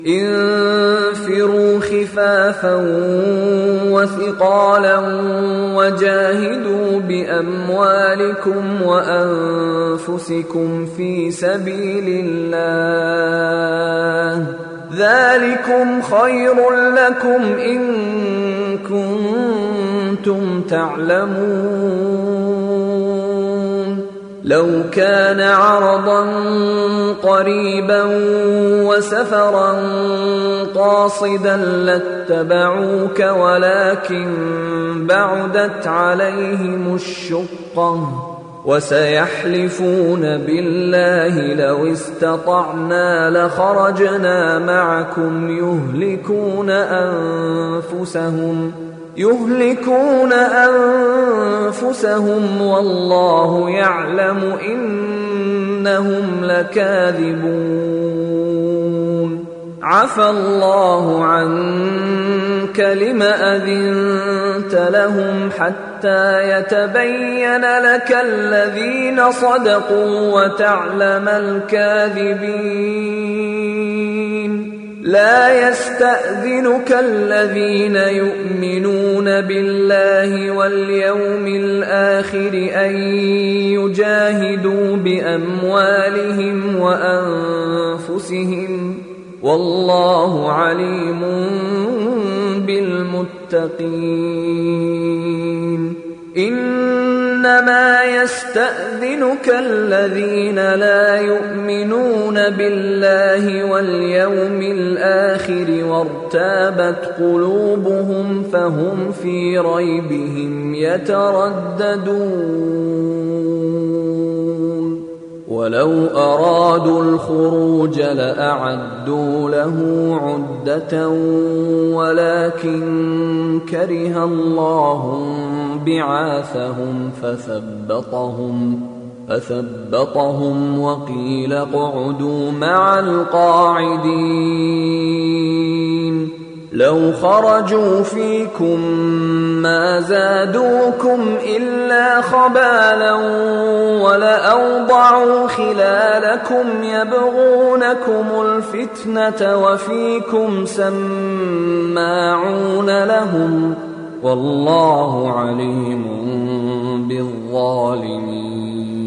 انفروا خفافا وثقالا وجاهدوا بأموالكم وأنفسكم في سبيل الله ذلكم خير لكم إن كنتم تعلمون لو كان عرضا قريبا وسفرا قاصدا لاتبعوك ولكن بعدت عليهم الشقة وسيحلفون بالله لو استطعنا لخرجنا معكم يهلكون أنفسهم والله يعلم إنهم لكاذبون عفى الله عنك لم أذنت لهم حتى يتبين لك الذين صدقوا وتعلم الكاذبين لا يستأذنك الذين يؤمنون بالله واليوم الآخر أن يجاهدوا بأموالهم وأنفسهم والله عليم بالمتقين إنما يستأذنك الذين لا يؤمنون بالله واليوم الآخر وارتابت قلوبهم فهم في ريبهم يترددون ولو أرادوا الخروج لأعدوا له عدة ولكن كره الله بعاثهم فثبطهم وقيل اقعدوا مع القاعدين لو خرجوا فيكم ما زادوكم إلا خبالا ولأوضعوا خلالكم يبغونكم الفتنة وفيكم سماعون لهم والله عليم بالظالمين